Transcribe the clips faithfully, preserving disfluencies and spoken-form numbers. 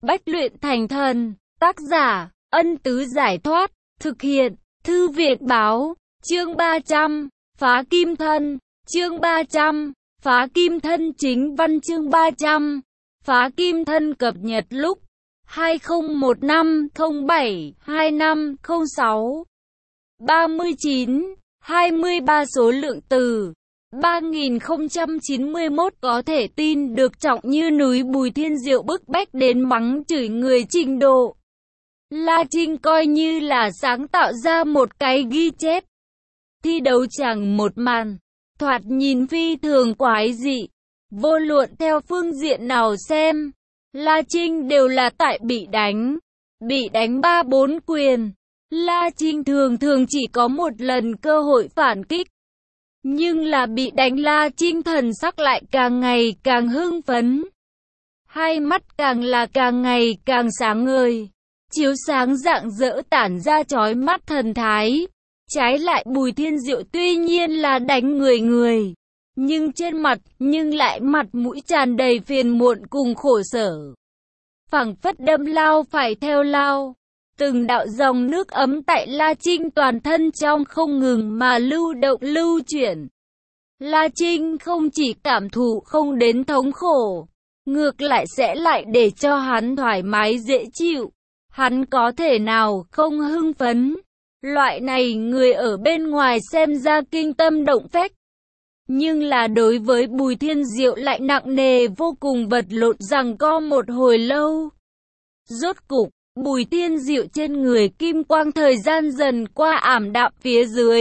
Bách luyện thành thần. Tác giả, Ân Tứ Giải Thoát. Thực hiện, Thư Việt Báo. Chương ba trăm, Phá Kim Thân. Chương ba trăm, Phá Kim Thân chính văn. Chương ba trăm, Phá Kim Thân cập nhật lúc hai không một năm không bảy hai năm không sáu. ba mươi chín, hai mươi ba số lượng từ ba nghìn không trăm chín mươi mốt có thể tin được trọng như núi. Bùi Thiên Diệu bức bách đến mắng chửi người trình độ. La Trinh coi như là sáng tạo ra một cái ghi chép. Thi đấu chẳng một màn, thoạt nhìn phi thường quái dị. Vô luận theo phương diện nào xem, La Trinh đều là tại bị đánh. Bị đánh ba bốn quyền. La Trinh thường thường chỉ có một lần cơ hội phản kích. Nhưng là bị đánh, La Trinh thần sắc lại càng ngày càng hưng phấn. Hai mắt càng là càng ngày càng sáng ngời, chiếu sáng rạng rỡ tản ra chói mắt thần thái. Trái lại Bùi Thiên Diệu tuy nhiên là đánh người người, nhưng trên mặt, nhưng lại mặt mũi tràn đầy phiền muộn cùng khổ sở. Phảng phất đâm lao phải theo lao. Từng đạo dòng nước ấm tại La Trinh toàn thân trong không ngừng mà lưu động lưu chuyển. La Trinh không chỉ cảm thụ không đến thống khổ, ngược lại sẽ lại để cho hắn thoải mái dễ chịu. Hắn có thể nào không hưng phấn? Loại này người ở bên ngoài xem ra kinh tâm động phách, nhưng là đối với Bùi Thiên Diệu lại nặng nề vô cùng, vật lộn giằng co một hồi lâu. Rốt cục, Bùi Thiên Diệu trên người kim quang thời gian dần qua ảm đạm phía dưới.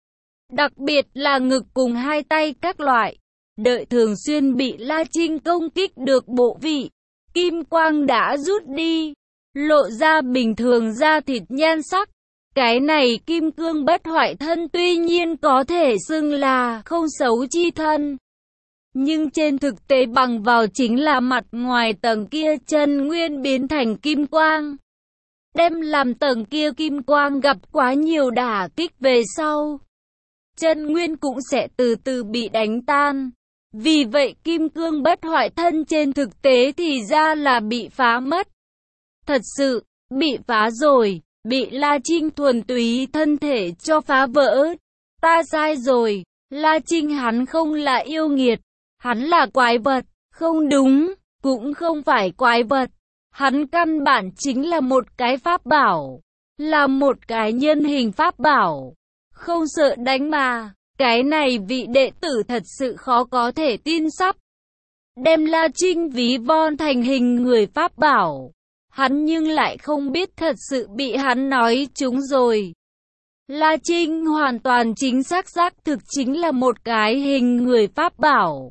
Đặc biệt là ngực cùng hai tay các loại. Đợi thường xuyên bị La Trinh công kích được bộ vị, kim quang đã rút đi, lộ ra bình thường da thịt nhan sắc. Cái này kim cương bất hoại thân tuy nhiên có thể xưng là không xấu chi thân, nhưng trên thực tế bằng vào chính là mặt ngoài tầng kia chân nguyên biến thành kim quang. Đem làm tầng kia kim quang gặp quá nhiều đả kích về sau, chân nguyên cũng sẽ từ từ bị đánh tan. Vì vậy kim cương bất hoại thân trên thực tế thì ra là bị phá mất. Thật sự, bị phá rồi, bị La Trinh thuần túy thân thể cho phá vỡ. Ta sai rồi, La Trinh hắn không là yêu nghiệt, hắn là quái vật. Không đúng, cũng không phải quái vật. Hắn căn bản chính là một cái pháp bảo, là một cái nhân hình pháp bảo, không sợ đánh mà. Cái này vị đệ tử thật sự khó có thể tin sắp đem La Trinh ví von thành hình người pháp bảo. Hắn nhưng lại không biết thật sự bị hắn nói trúng rồi. La Trinh hoàn toàn chính xác xác thực chính là một cái hình người pháp bảo.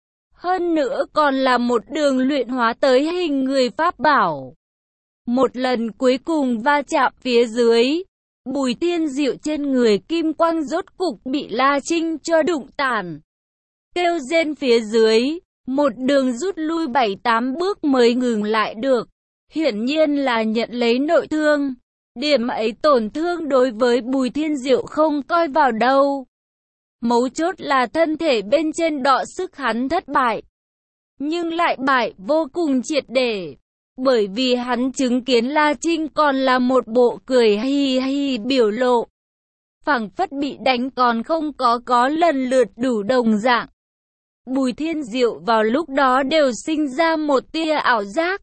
Hơn nữa còn là một đường luyện hóa tới hình người pháp bảo. Một lần cuối cùng va chạm phía dưới, Bùi Thiên Diệu trên người kim quang rốt cục bị La Trinh cho đụng tàn. Kêu rên phía dưới, một đường rút lui bảy tám bước mới ngừng lại được. Hiển nhiên là nhận lấy nội thương. Điểm ấy tổn thương đối với Bùi Thiên Diệu không coi vào đâu. Mấu chốt là thân thể bên trên đọ sức hắn thất bại, nhưng lại bại vô cùng triệt để. Bởi vì hắn chứng kiến La Trinh còn là một bộ cười hi hi biểu lộ, phảng phất bị đánh còn không có có lần lượt đủ đồng dạng. Bùi Thiên Diệu vào lúc đó đều sinh ra một tia ảo giác.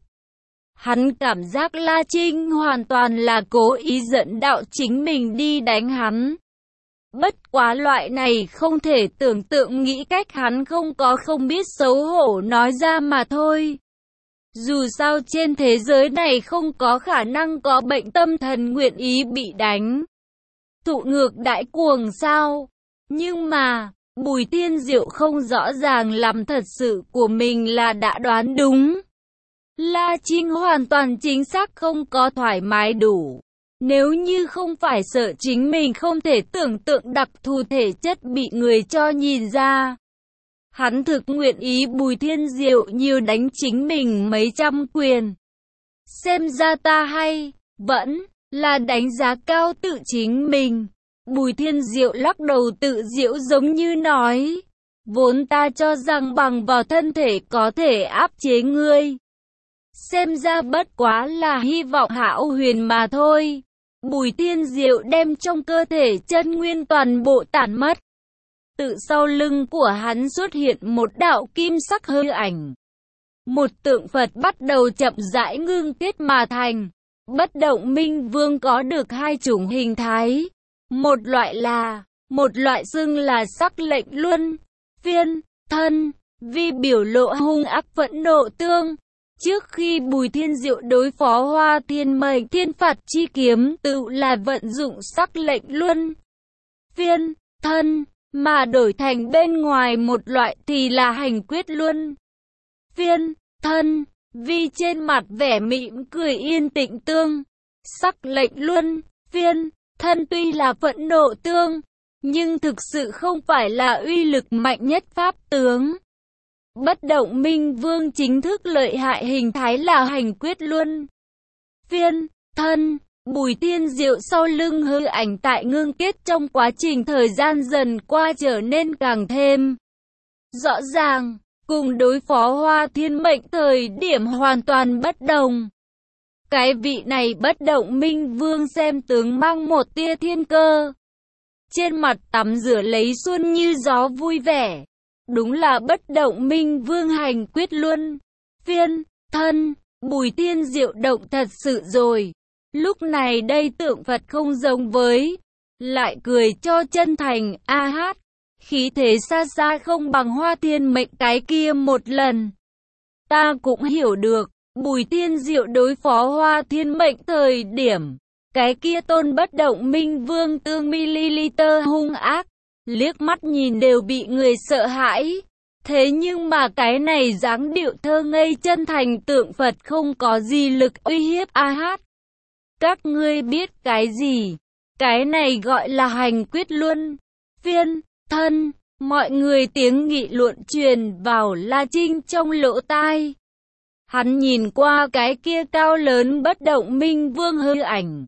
Hắn cảm giác La Trinh hoàn toàn là cố ý dẫn đạo chính mình đi đánh hắn. Bất quá loại này không thể tưởng tượng nghĩ cách hắn không có không biết xấu hổ nói ra mà thôi. Dù sao trên thế giới này không có khả năng có bệnh tâm thần nguyện ý bị đánh. Thụ ngược đãi cuồng sao? Nhưng mà, Bùi Thiên Diệu không rõ ràng làm thật sự của mình là đã đoán đúng. La Trinh hoàn toàn chính xác không có thoải mái đủ. Nếu như không phải sợ chính mình không thể tưởng tượng đặc thù thể chất bị người cho nhìn ra, hắn thực nguyện ý Bùi Thiên Diệu nhiều đánh chính mình mấy trăm quyền. Xem ra ta hay, vẫn là đánh giá cao tự chính mình. Bùi Thiên Diệu lắc đầu tự giễu giống như nói, vốn ta cho rằng bằng vào thân thể có thể áp chế ngươi. Xem ra bất quá là hy vọng hão huyền mà thôi. Bùi Thiên Diệu đem trong cơ thể chân nguyên toàn bộ tản mất. Tự sau lưng của hắn xuất hiện một đạo kim sắc hư ảnh. Một tượng Phật bắt đầu chậm rãi ngưng kết mà thành. Bất Động Minh Vương có được hai chủng hình thái. Một loại là, một loại xưng là sắc lệnh luân, phiên, thân, vì biểu lộ hung ác phẫn nộ tương. Trước khi Bùi Thiên Diệu đối phó Hoa Thiên Mệnh Thiên Phạt chi kiếm tự là vận dụng sắc lệnh luân, phiên, thân, mà đổi thành bên ngoài một loại thì là hành quyết luân, phiên, thân, vì trên mặt vẻ mỉm cười yên tĩnh tương. Sắc lệnh luân, phiên, thân tuy là phẫn nộ tương, nhưng thực sự không phải là uy lực mạnh nhất pháp tướng. Bất Động Minh Vương chính thức lợi hại hình thái là hành quyết luân, phiên, thân. Bùi Thiên Diệu sau lưng hư ảnh tại ngưng kết trong quá trình thời gian dần qua trở nên càng thêm rõ ràng, cùng đối phó Hoa Thiên Mệnh thời điểm hoàn toàn bất đồng. Cái vị này Bất Động Minh Vương xem tướng mang một tia thiên cơ. Trên mặt tắm rửa lấy xuân như gió vui vẻ. Đúng là Bất Động Minh Vương hành quyết luân, phiên, thân. Bùi Thiên Diệu động thật sự rồi. Lúc này đây tượng Phật không giống với, lại cười cho chân thành, a hát. Khí thế xa xa không bằng Hoa Thiên Mệnh cái kia một lần. Ta cũng hiểu được, Bùi Thiên Diệu đối phó Hoa Thiên Mệnh thời điểm, cái kia tôn Bất Động Minh Vương tương mililiter hung ác, liếc mắt nhìn đều bị người sợ hãi. Thế nhưng mà cái này dáng điệu thơ ngây chân thành tượng Phật không có gì lực uy hiếp a hát. Các ngươi biết cái gì? Cái này gọi là hành quyết luân, phiên, thân. Mọi người tiếng nghị luận truyền vào La Trinh trong lỗ tai. Hắn nhìn qua cái kia cao lớn Bất Động Minh Vương hư ảnh.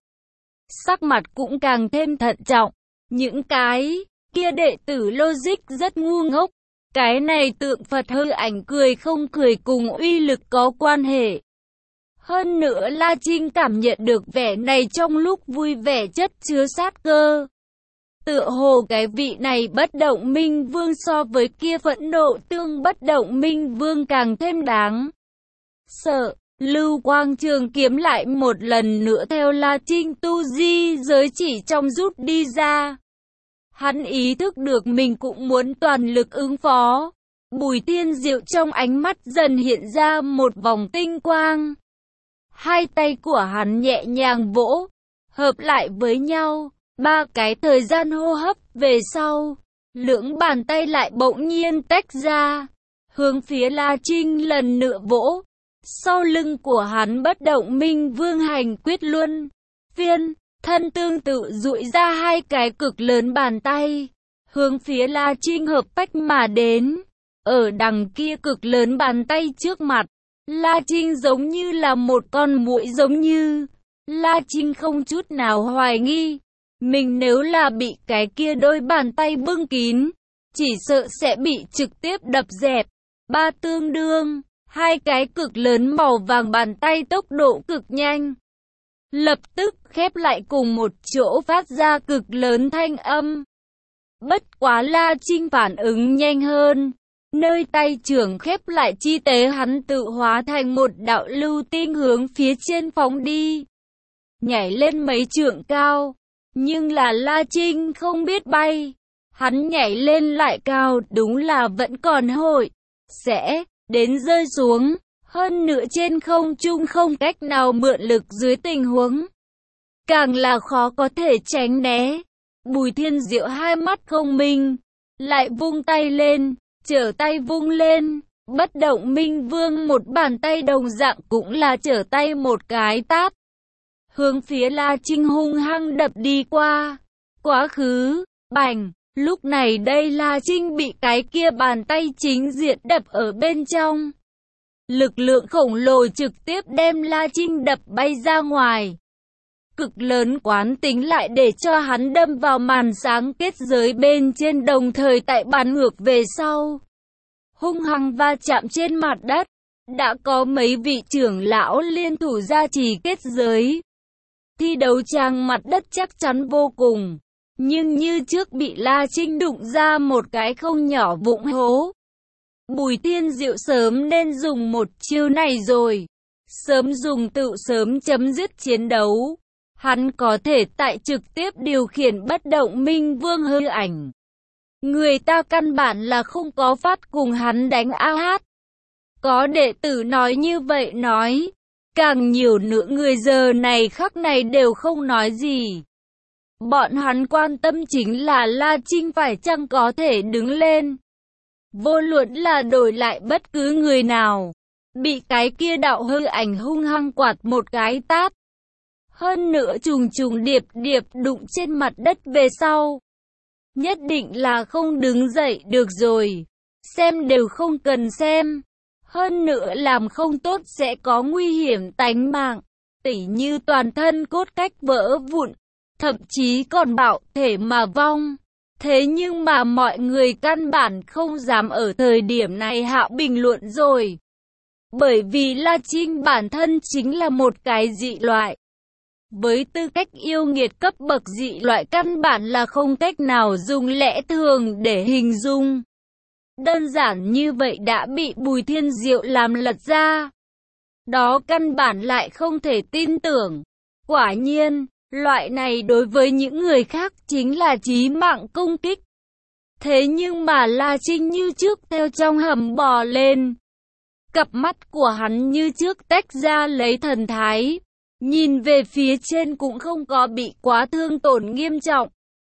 Sắc mặt cũng càng thêm thận trọng. Những cái kia đệ tử logic rất ngu ngốc. Cái này tượng Phật hư ảnh cười không cười cùng uy lực có quan hệ. Hơn nữa La Trinh cảm nhận được vẻ này trong lúc vui vẻ chất chứa sát cơ. Tựa hồ cái vị này Bất Động Minh Vương so với kia phẫn nộ tương Bất Động Minh Vương càng thêm đáng sợ. Lưu Quang Trường kiếm lại một lần nữa theo La Trinh tu di giới chỉ trong rút đi ra. Hắn ý thức được mình cũng muốn toàn lực ứng phó. Bùi Thiên Diệu trong ánh mắt dần hiện ra một vòng tinh quang. Hai tay của hắn nhẹ nhàng vỗ, hợp lại với nhau. Ba cái thời gian hô hấp về sau, lưỡng bàn tay lại bỗng nhiên tách ra, hướng phía La Trinh lần nữa vỗ. Sau lưng của hắn Bất Động Minh Vương hành quyết luân, phiên, thân tương tự duỗi ra hai cái cực lớn bàn tay, hướng phía La Trinh hợp bách mà đến. Ở đằng kia cực lớn bàn tay trước mặt, La Trinh giống như là một con muỗi giống như. La Trinh không chút nào hoài nghi. Mình nếu là bị cái kia đôi bàn tay bưng kín, chỉ sợ sẽ bị trực tiếp đập dẹp. Ba tương đương, hai cái cực lớn màu vàng bàn tay tốc độ cực nhanh. Lập tức khép lại cùng một chỗ phát ra cực lớn thanh âm. Bất quá La Trinh phản ứng nhanh hơn. Nơi tay trưởng khép lại chi tế hắn tự hóa thành một đạo lưu tinh hướng phía trên phóng đi. Nhảy lên mấy trượng cao. Nhưng là La Trinh không biết bay. Hắn nhảy lên lại cao đúng là vẫn còn hội. Sẽ đến rơi xuống. Hơn nữa trên không trung không cách nào mượn lực dưới tình huống. Càng là khó có thể tránh né. Bùi Thiên Diệu hai mắt không minh. Lại vung tay lên. Trở tay vung lên. Bất Động Minh Vương một bàn tay đồng dạng cũng là trở tay một cái tát. Hướng phía La Trinh hung hăng đập đi qua. Quá khứ, bành, lúc này đây La Trinh bị cái kia bàn tay chính diện đập ở bên trong. Lực lượng khổng lồ trực tiếp đem La Trinh đập bay ra ngoài. Cực lớn quán tính lại để cho hắn đâm vào màn sáng kết giới bên trên đồng thời tại bàn ngược về sau. Hung hăng va chạm trên mặt đất. đã có mấy vị trưởng lão liên thủ gia trì kết giới. Thi đấu trang mặt đất chắc chắn vô cùng, nhưng như trước bị La Trinh đụng ra một cái không nhỏ vụng hố. Bùi Thiên Diệu sớm nên dùng một chiêu này rồi, sớm dùng tự sớm chấm dứt chiến đấu. Hắn có thể tại trực tiếp điều khiển bất động minh vương hư ảnh. Người ta căn bản là không có phát cùng hắn đánh a hát. Có đệ tử nói như vậy nói. Càng nhiều nữa người giờ này khắc này đều không nói gì. Bọn hắn quan tâm chính là La Trinh phải chăng có thể đứng lên. Vô luận là đổi lại bất cứ người nào, bị cái kia đạo hư ảnh hung hăng quạt một cái tát. Hơn nữa trùng trùng điệp điệp đụng trên mặt đất về sau. Nhất định là không đứng dậy được rồi. Xem đều không cần xem. Hơn nữa làm không tốt sẽ có nguy hiểm tánh mạng. Tỉ như toàn thân cốt cách vỡ vụn. Thậm chí còn bạo thể mà vong. Thế nhưng mà mọi người căn bản không dám ở thời điểm này hạ bình luận rồi. Bởi vì La Trinh bản thân chính là một cái dị loại. Với tư cách yêu nghiệt cấp bậc dị loại căn bản là không cách nào dùng lẽ thường để hình dung. Đơn giản như vậy đã bị Bùi Thiên Diệu làm lật ra. Đó căn bản lại không thể tin tưởng. Quả nhiên, loại này đối với những người khác chính là chí mạng công kích. Thế nhưng mà La Trinh như trước theo trong hầm bò lên. Cặp mắt của hắn như trước tách ra lấy thần thái. Nhìn về phía trên cũng không có bị quá thương tổn nghiêm trọng.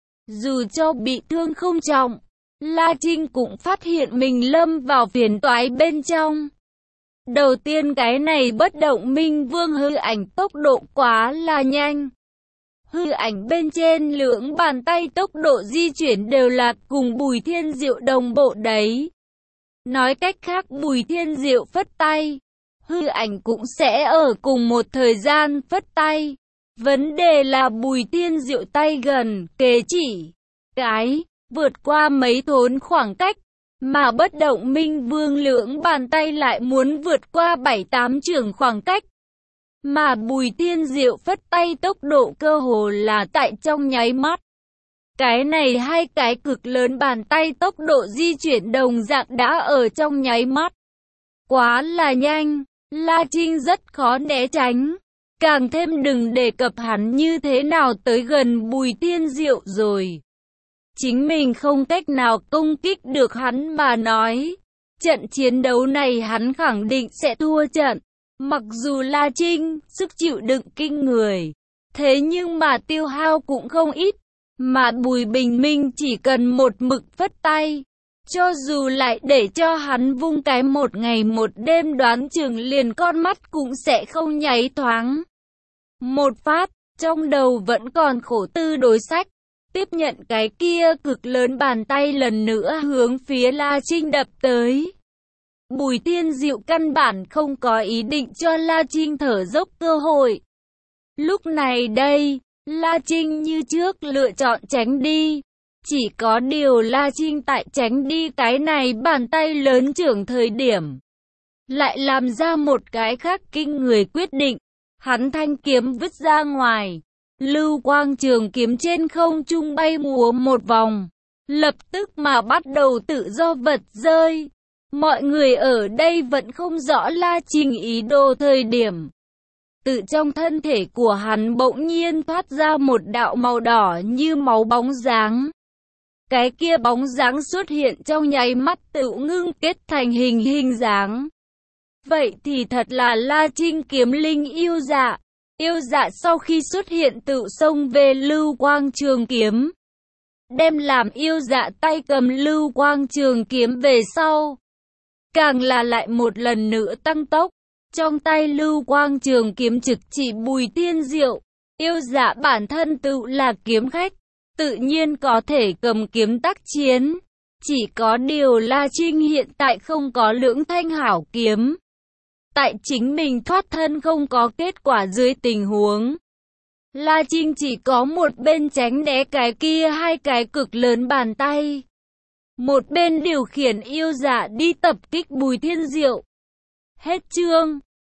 Dù cho bị thương không trọng, La Trinh cũng phát hiện mình lâm vào phiền toái bên trong. Đầu tiên cái này bất động minh vương hư ảnh tốc độ quá là nhanh. Hư ảnh bên trên lưỡng bàn tay tốc độ di chuyển đều là cùng Bùi Thiên Diệu đồng bộ đấy. Nói cách khác Bùi Thiên Diệu phất tay, hư ảnh cũng sẽ ở cùng một thời gian phất tay. Vấn đề là Bùi Thiên Diệu tay gần, kề chỉ, cái, vượt qua mấy thốn khoảng cách. Mà bất động minh vương lưỡng bàn tay lại muốn vượt qua bảy tám trường khoảng cách. Mà Bùi Thiên Diệu phất tay tốc độ cơ hồ là tại trong nháy mắt. Cái này hai cái cực lớn bàn tay tốc độ di chuyển đồng dạng đã ở trong nháy mắt. Quá là nhanh, La Trinh rất khó né tránh. Càng thêm đừng đề cập hắn như thế nào tới gần Bùi Thiên Diệu rồi. Chính mình không cách nào công kích được hắn mà nói. Trận chiến đấu này hắn khẳng định sẽ thua trận. Mặc dù La Trinh, sức chịu đựng kinh người. Thế nhưng mà tiêu hao cũng không ít. Mà Bùi Bình Minh chỉ cần một mực phất tay. Cho dù lại để cho hắn vung cái một ngày một đêm đoán chừng liền con mắt cũng sẽ không nháy thoáng. Một phát, trong đầu vẫn còn khổ tư đối sách. Tiếp nhận cái kia cực lớn bàn tay lần nữa hướng phía La Trinh đập tới. Bùi Thiên Diệu căn bản không có ý định cho La Trinh thở dốc cơ hội. Lúc này đây, La Trinh như trước lựa chọn tránh đi. Chỉ có điều La Trinh tại tránh đi cái này bàn tay lớn trưởng thời điểm. Lại làm ra một cái khác kinh người quyết định. Hắn thanh kiếm vứt ra ngoài. Lưu quang trường kiếm trên không trung bay múa một vòng. Lập tức mà bắt đầu tự do vật rơi. Mọi người ở đây vẫn không rõ La Trinh ý đồ thời điểm. Từ trong thân thể của hắn bỗng nhiên thoát ra một đạo màu đỏ như máu bóng dáng. Cái kia bóng dáng xuất hiện trong nháy mắt tự ngưng kết thành hình hình dáng. Vậy thì thật là La Trinh kiếm linh yêu dạ. Yêu dạ sau khi xuất hiện tự xông về lưu quang trường kiếm. Đem làm yêu dạ tay cầm lưu quang trường kiếm về sau. Càng là lại một lần nữa tăng tốc. Trong tay lưu quang trường kiếm trực chỉ Bùi Thiên Diệu. Yêu dạ bản thân tự là kiếm khách. Tự nhiên có thể cầm kiếm tác chiến. Chỉ có điều La Trinh hiện tại không có lưỡng thanh hảo kiếm. Tại chính mình thoát thân không có kết quả dưới tình huống. La Trinh chỉ có một bên tránh né cái kia hai cái cực lớn bàn tay. Một bên điều khiển yêu dạ đi tập kích Bùi Thiên Diệu. Hết chương.